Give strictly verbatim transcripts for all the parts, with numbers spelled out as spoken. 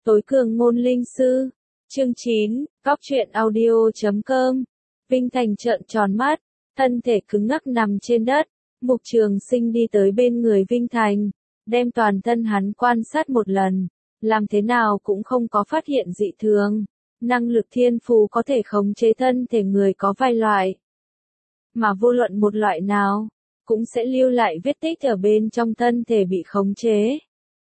Tối cường ngôn linh sư. Chương chín, Góc truyện audio chấm com. Vinh Thành trợn tròn mắt, thân thể cứng ngắc nằm trên đất. Mục Trường Sinh đi tới bên người Vinh Thành, đem toàn thân hắn quan sát một lần, làm thế nào cũng không có phát hiện dị thường. Năng lực thiên phú có thể khống chế thân thể người có vài loại, mà vô luận một loại nào, cũng sẽ lưu lại vết tích ở bên trong thân thể bị khống chế.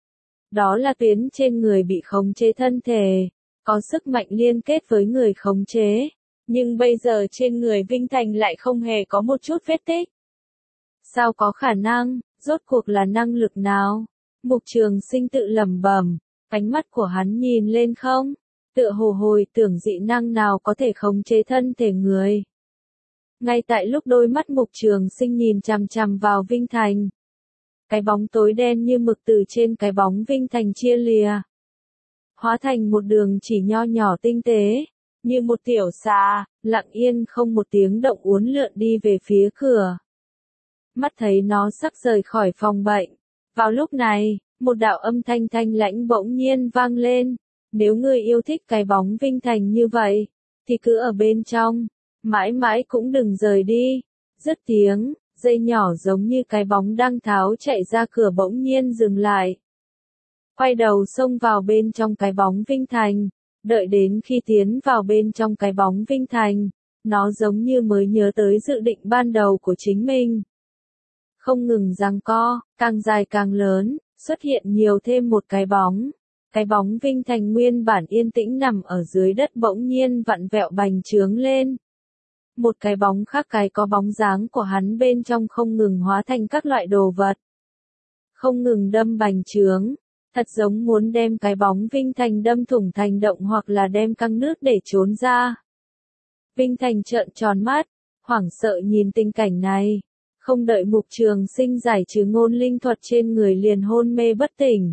Đó là tuyến trên người bị khống chế thân thể, có sức mạnh liên kết với người khống chế, nhưng bây giờ trên người Vinh Thành lại không hề có một chút vết tích. Sao có khả năng, rốt cuộc là năng lực nào? Mục Trường Sinh tự lẩm bẩm, ánh mắt của hắn nhìn lên không, tựa hồ hồi tưởng dị năng nào có thể khống chế thân thể người. Ngay tại lúc đôi mắt Mục Trường Sinh nhìn chằm chằm vào Vinh Thành, cái bóng tối đen như mực từ trên cái bóng Vinh Thành chia lìa, hóa thành một đường chỉ nho nhỏ tinh tế, như một tiểu xà, lặng yên không một tiếng động uốn lượn đi về phía cửa. Mắt thấy nó sắp rời khỏi phòng bệnh. Vào lúc này, một đạo âm thanh thanh lãnh bỗng nhiên vang lên. Nếu ngươi yêu thích cái bóng Vinh Thành như vậy, thì cứ ở bên trong, mãi mãi cũng đừng rời đi. Dứt tiếng, dây nhỏ giống như cái bóng đang tháo chạy ra cửa bỗng nhiên dừng lại. Quay đầu xông vào bên trong cái bóng Vinh Thành, đợi đến khi tiến vào bên trong cái bóng Vinh Thành, nó giống như mới nhớ tới dự định ban đầu của chính mình. Không ngừng giằng co, càng dài càng lớn, xuất hiện nhiều thêm một cái bóng. Cái bóng Vinh Thành nguyên bản yên tĩnh nằm ở dưới đất bỗng nhiên vặn vẹo bành trướng lên. Một cái bóng khác cái có bóng dáng của hắn bên trong không ngừng hóa thành các loại đồ vật. Không ngừng đâm bành trướng, thật giống muốn đem cái bóng Vinh Thành đâm thủng thành động hoặc là đem căng nước để trốn ra. Vinh Thành trợn tròn mắt, hoảng sợ nhìn tình cảnh này. Không đợi Mục Trường Sinh giải trừ ngôn linh thuật trên người liền hôn mê bất tỉnh.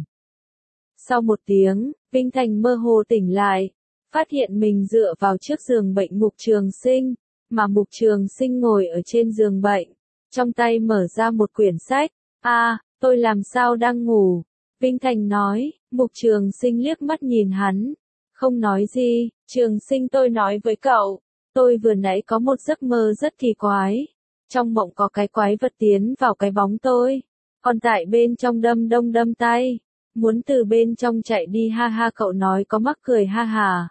Sau một tiếng, Vinh Thành mơ hồ tỉnh lại, phát hiện mình dựa vào trước giường bệnh Mục Trường Sinh, mà Mục Trường Sinh ngồi ở trên giường bệnh, trong tay mở ra một quyển sách. A, à, tôi làm sao đang ngủ? Vinh Thành nói. Mục Trường Sinh liếc mắt nhìn hắn, không nói gì. Trường Sinh, tôi nói với cậu, tôi vừa nãy có một giấc mơ rất kỳ quái. Trong mộng có cái quái vật tiến vào cái bóng tôi, còn tại bên trong đâm đông đâm tay, muốn từ bên trong chạy đi, ha ha. Cậu nói có mắc cười, ha ha.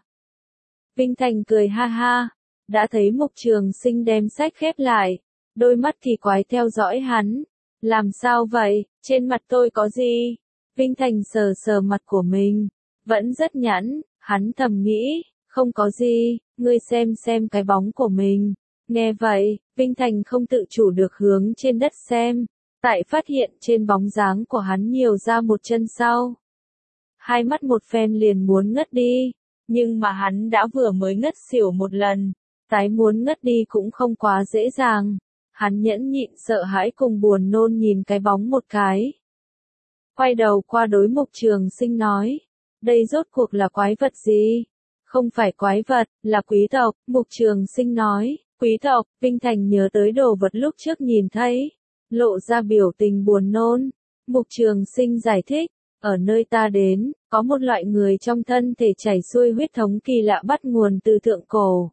Vinh Thành cười ha ha, đã thấy Mục Trường Sinh đem sách khép lại, đôi mắt kỳ quái theo dõi hắn. Làm sao vậy, trên mặt tôi có gì? Vinh Thành sờ sờ mặt của mình, vẫn rất nhẵn, hắn thầm nghĩ, không có gì, ngươi xem xem cái bóng của mình. Nghe vậy, Vinh Thành không tự chủ được hướng trên đất xem, tại phát hiện trên bóng dáng của hắn nhiều ra một chân sau. Hai mắt một phen liền muốn ngất đi, nhưng mà hắn đã vừa mới ngất xỉu một lần, tái muốn ngất đi cũng không quá dễ dàng. Hắn nhẫn nhịn sợ hãi cùng buồn nôn nhìn cái bóng một cái. Quay đầu qua đối Mục Trường Sinh nói, đây rốt cuộc là quái vật gì? Không phải quái vật, là quý tộc. Mục Trường Sinh nói. Quý tộc. Vinh Thành nhớ tới đồ vật lúc trước nhìn thấy, lộ ra biểu tình buồn nôn. Mục Trường Sinh giải thích, ở nơi ta đến, có một loại người trong thân thể chảy xuôi huyết thống kỳ lạ bắt nguồn từ thượng cổ.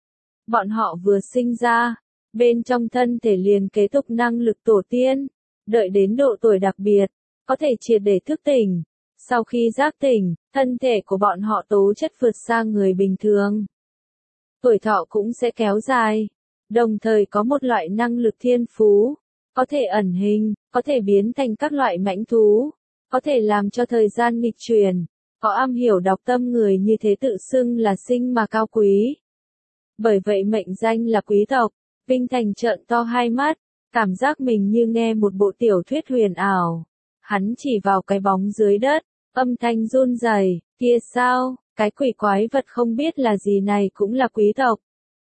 Bọn họ vừa sinh ra, bên trong thân thể liền kế tục năng lực tổ tiên, đợi đến độ tuổi đặc biệt, có thể triệt để thức tỉnh. Sau khi giác tỉnh, thân thể của bọn họ tố chất vượt xa người bình thường. Tuổi thọ cũng sẽ kéo dài, đồng thời có một loại năng lực thiên phú, có thể ẩn hình, có thể biến thành các loại mãnh thú, có thể làm cho thời gian nghịch chuyển, có am hiểu đọc tâm người như thế tự xưng là sinh mà cao quý. Bởi vậy mệnh danh là quý tộc. Vinh Thành trợn to hai mắt, cảm giác mình như nghe một bộ tiểu thuyết huyền ảo. Hắn chỉ vào cái bóng dưới đất, âm thanh run rẩy, kia sao? Cái quỷ quái vật không biết là gì này cũng là quý tộc.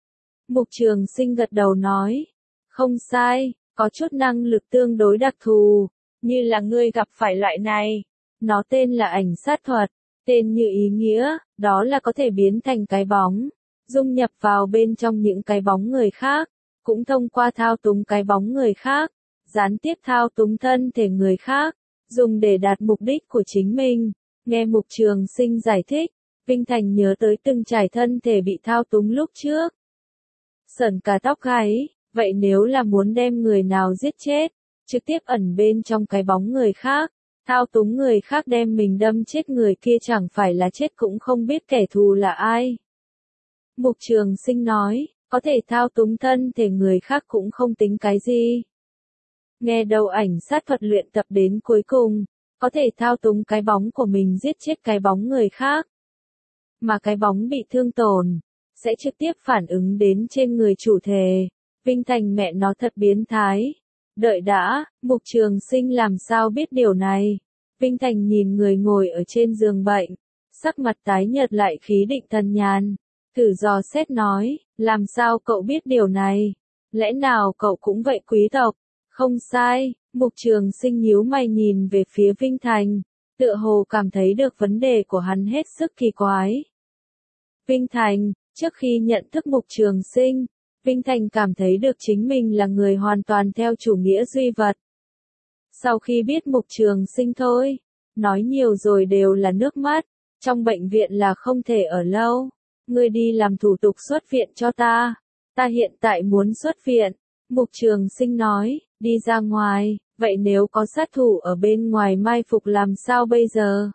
Mục Trường Sinh gật đầu nói, không sai, có chút năng lực tương đối đặc thù, như là ngươi gặp phải loại này. Nó tên là ảnh sát thuật, tên như ý nghĩa, đó là có thể biến thành cái bóng, dung nhập vào bên trong những cái bóng người khác, cũng thông qua thao túng cái bóng người khác, gián tiếp thao túng thân thể người khác, dùng để đạt mục đích của chính mình. Nghe Mục Trường Sinh giải thích, Vinh Thành nhớ tới từng trải thân thể bị thao túng lúc trước. Sởn cả tóc gáy, vậy nếu là muốn đem người nào giết chết, trực tiếp ẩn bên trong cái bóng người khác, thao túng người khác đem mình đâm chết người kia chẳng phải là chết cũng không biết kẻ thù là ai. Mục Trường Sinh nói, có thể thao túng thân thể người khác cũng không tính cái gì. Nghe đầu ảnh sát thuật luyện tập đến cuối cùng, có thể thao túng cái bóng của mình giết chết cái bóng người khác. Mà cái bóng bị thương tổn, sẽ trực tiếp phản ứng đến trên người chủ thể. Vinh Thành mẹ nó thật biến thái. Đợi đã, Mục Trường Sinh làm sao biết điều này? Vinh Thành nhìn người ngồi ở trên giường bệnh, sắc mặt tái nhợt lại khí định thần nhàn. Thử dò xét nói, làm sao cậu biết điều này? Lẽ nào cậu cũng vậy quý tộc? Không sai, Mục Trường Sinh nhíu mày nhìn về phía Vinh Thành, tựa hồ cảm thấy được vấn đề của hắn hết sức kỳ quái. Vinh Thành, trước khi nhận thức Mục Trường Sinh, Vinh Thành cảm thấy được chính mình là người hoàn toàn theo chủ nghĩa duy vật. Sau khi biết Mục Trường Sinh thôi, nói nhiều rồi đều là nước mắt, trong bệnh viện là không thể ở lâu. Ngươi đi làm thủ tục xuất viện cho ta, ta hiện tại muốn xuất viện. Mục Trường Sinh nói, đi ra ngoài, vậy nếu có sát thủ ở bên ngoài mai phục làm sao bây giờ?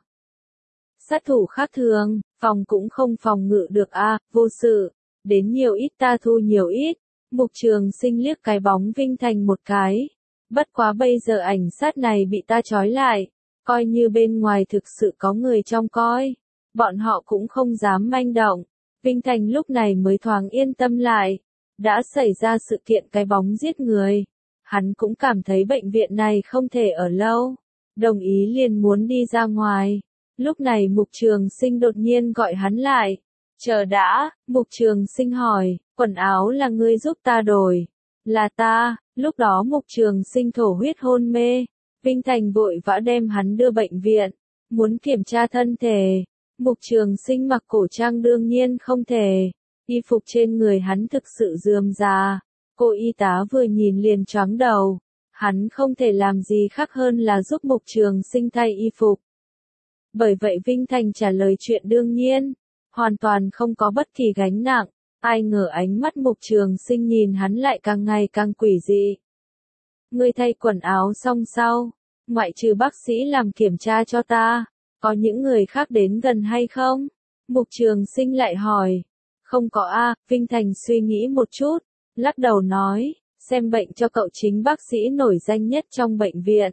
Sát thủ khác thường, phòng cũng không phòng ngự được a, à, vô sự, đến nhiều ít ta thu nhiều ít. Mục Trường Sinh liếc cái bóng Vinh Thành một cái. Bất quá bây giờ ảnh sát này bị ta trói lại, coi như bên ngoài thực sự có người trông coi, bọn họ cũng không dám manh động. Vinh Thành lúc này mới thoáng yên tâm lại. Đã xảy ra sự kiện cái bóng giết người, hắn cũng cảm thấy bệnh viện này không thể ở lâu, đồng ý liền muốn đi ra ngoài. Lúc này Mục Trường Sinh đột nhiên gọi hắn lại. Chờ đã, Mục Trường Sinh hỏi, quần áo là ngươi giúp ta đổi? Là ta. Lúc đó Mục Trường Sinh thổ huyết hôn mê, Vinh Thành vội vã đem hắn đưa bệnh viện, muốn kiểm tra thân thể. Mục Trường Sinh mặc cổ trang đương nhiên không thể, y phục trên người hắn thực sự rườm rà, cô y tá vừa nhìn liền choáng đầu, hắn không thể làm gì khác hơn là giúp Mục Trường Sinh thay y phục. Bởi vậy Vinh Thành trả lời chuyện đương nhiên, hoàn toàn không có bất kỳ gánh nặng, ai ngờ ánh mắt Mục Trường Sinh nhìn hắn lại càng ngày càng quỷ dị. Ngươi thay quần áo xong sau, ngoại trừ bác sĩ làm kiểm tra cho ta, có những người khác đến gần hay không? Mục Trường Sinh lại hỏi. Không có a, Vinh Thành suy nghĩ một chút, lắc đầu nói, xem bệnh cho cậu chính bác sĩ nổi danh nhất trong bệnh viện.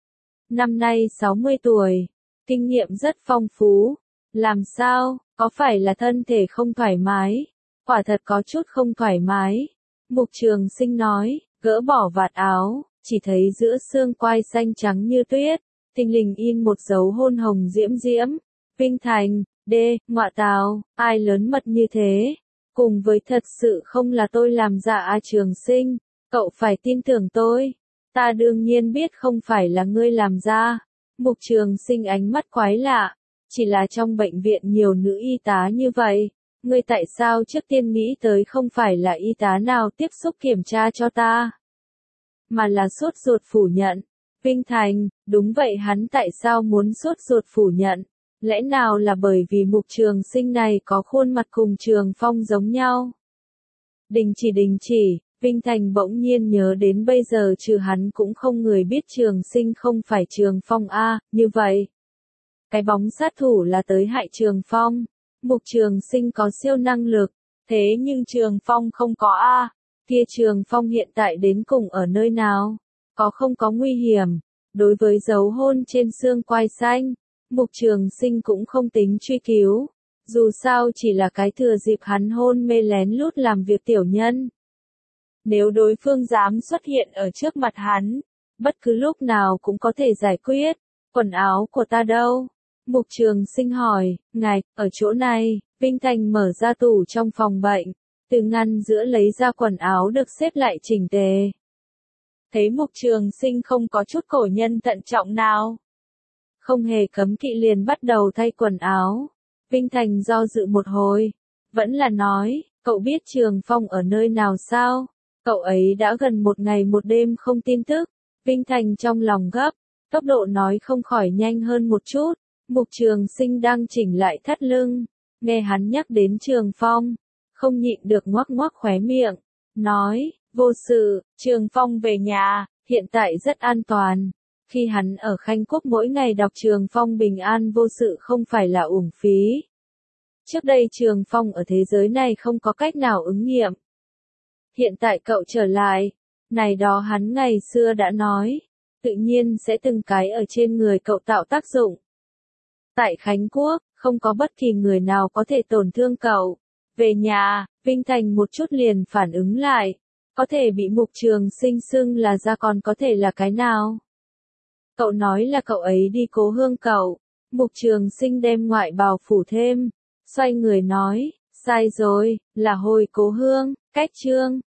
Năm nay sáu mươi tuổi, kinh nghiệm rất phong phú. Làm sao, có phải là thân thể không thoải mái? Quả thật có chút không thoải mái. Mục Trường Sinh nói, gỡ bỏ vạt áo, chỉ thấy giữa xương quai xanh trắng như tuyết, thình lình in một dấu hôn hồng diễm diễm. Vinh Thành, đê, ngọa tào, ai lớn mật như thế? Cùng với thật sự không là tôi làm dạ a Trường Sinh, cậu phải tin tưởng tôi. Ta đương nhiên biết không phải là ngươi làm ra. Mục Trường Sinh ánh mắt quái lạ, chỉ là trong bệnh viện nhiều nữ y tá như vậy, ngươi tại sao trước tiên nghĩ tới không phải là y tá nào tiếp xúc kiểm tra cho ta, mà là sốt ruột phủ nhận. Vinh Thành, đúng vậy, hắn tại sao muốn sốt ruột phủ nhận? Lẽ nào là bởi vì Mục Trường Sinh này có khuôn mặt cùng Trường Phong giống nhau? Đình chỉ đình chỉ, Vinh Thành bỗng nhiên nhớ đến bây giờ trừ hắn cũng không người biết Trường Sinh không phải Trường Phong a, như vậy. Cái bóng sát thủ là tới hại Trường Phong. Mục Trường Sinh có siêu năng lực, thế nhưng Trường Phong không có a. Kia Trường Phong hiện tại đến cùng ở nơi nào? Có không có nguy hiểm? Đối với dấu hôn trên xương quai xanh, Mục Trường Sinh cũng không tính truy cứu. Dù sao chỉ là cái thừa dịp hắn hôn mê lén lút làm việc tiểu nhân. Nếu đối phương dám xuất hiện ở trước mặt hắn, bất cứ lúc nào cũng có thể giải quyết. Quần áo của ta đâu? Mục Trường Sinh hỏi. Ngài, ở chỗ này. Vinh Thành mở ra tủ trong phòng bệnh, từ ngăn giữa lấy ra quần áo được xếp lại chỉnh tề. Thấy Mục Trường Sinh không có chút cổ nhân thận trọng nào, không hề cấm kỵ liền bắt đầu thay quần áo. Vinh Thành do dự một hồi, vẫn là nói, cậu biết Trường Phong ở nơi nào sao? Cậu ấy đã gần một ngày một đêm không tin tức. Vinh Thành trong lòng gấp, tốc độ nói không khỏi nhanh hơn một chút. Mục Trường Sinh đang chỉnh lại thắt lưng, nghe hắn nhắc đến Trường Phong, không nhịn được ngoác ngoác khóe miệng, nói, vô sự, Trường Phong về nhà, hiện tại rất an toàn. Khi hắn ở Khanh Quốc mỗi ngày đọc Trường Phong bình an vô sự không phải là uổng phí. Trước đây Trường Phong ở thế giới này không có cách nào ứng nghiệm. Hiện tại cậu trở lại, này đó hắn ngày xưa đã nói, tự nhiên sẽ từng cái ở trên người cậu tạo tác dụng. Tại Khánh Quốc, không có bất kỳ người nào có thể tổn thương cậu. Về nhà, Vinh Thành một chút liền phản ứng lại, có thể bị Mục Trường Sinh xưng là ra còn có thể là cái nào? Cậu nói là cậu ấy đi cố hương cậu. Mục Trường Sinh đem ngoại bào phủ thêm, xoay người nói, sai rồi, là hồi cố hương, cách trương.